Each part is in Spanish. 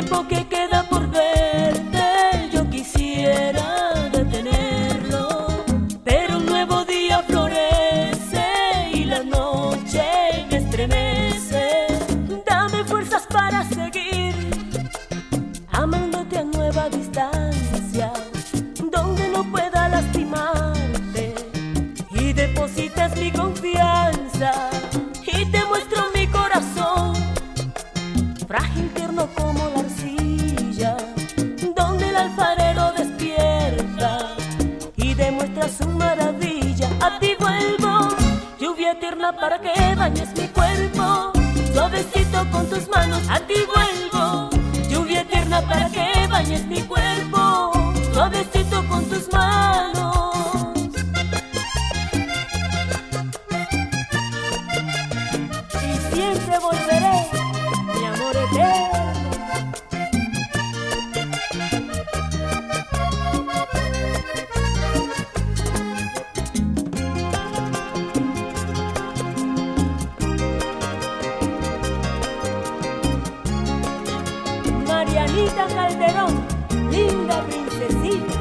tiempo que queda por verte yo quisiera detenerlo, pero un nuevo día florece y la noche me estremece. Dame fuerzas para seguir amándote a nueva distancia, donde no pueda lastimarte y depositas mi confianza y te muestro mi corazón, frágil, tierno como la arcilla, donde el alfarero despierta y demuestra su maravilla. A ti vuelvo, lluvia tierna para que bañes mi cuerpo, suavecito con tus manos. A ti vuelvo, lluvia tierna para que bañes mi cuerpo, suavecito con tus manos. Y siempre volveré, mi amor eterno. Marianita Calderón, linda princesita.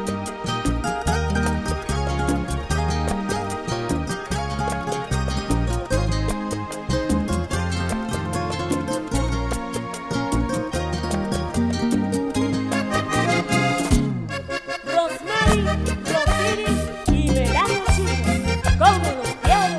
Rosemary, Rosiris y Verano, chicos, ¿cómo los quiero?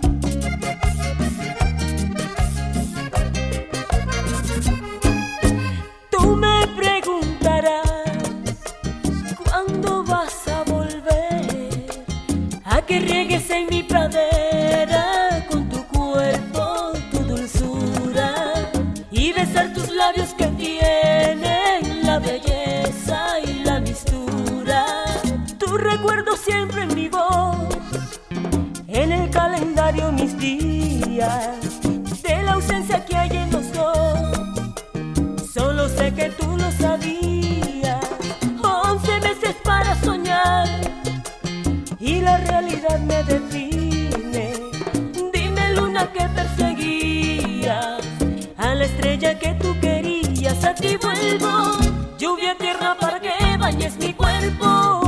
Tú me preguntarás ¿cuándo vas a volver? A que riegues en mi pradera con tu cuerpo, tu dulzura y besar tus labios que tienen la belleza y la mistura. Tu recuerdo siempre en mi voz, en el calendario mis días, de la ausencia que hay en los dos. Solo sé que tú lo sabías, 11 meses para soñar y la realidad me define. Dime, luna, que perseguías a la estrella que tú querías. A ti vuelvo, lluvia tierna para que bañes mi cuerpo,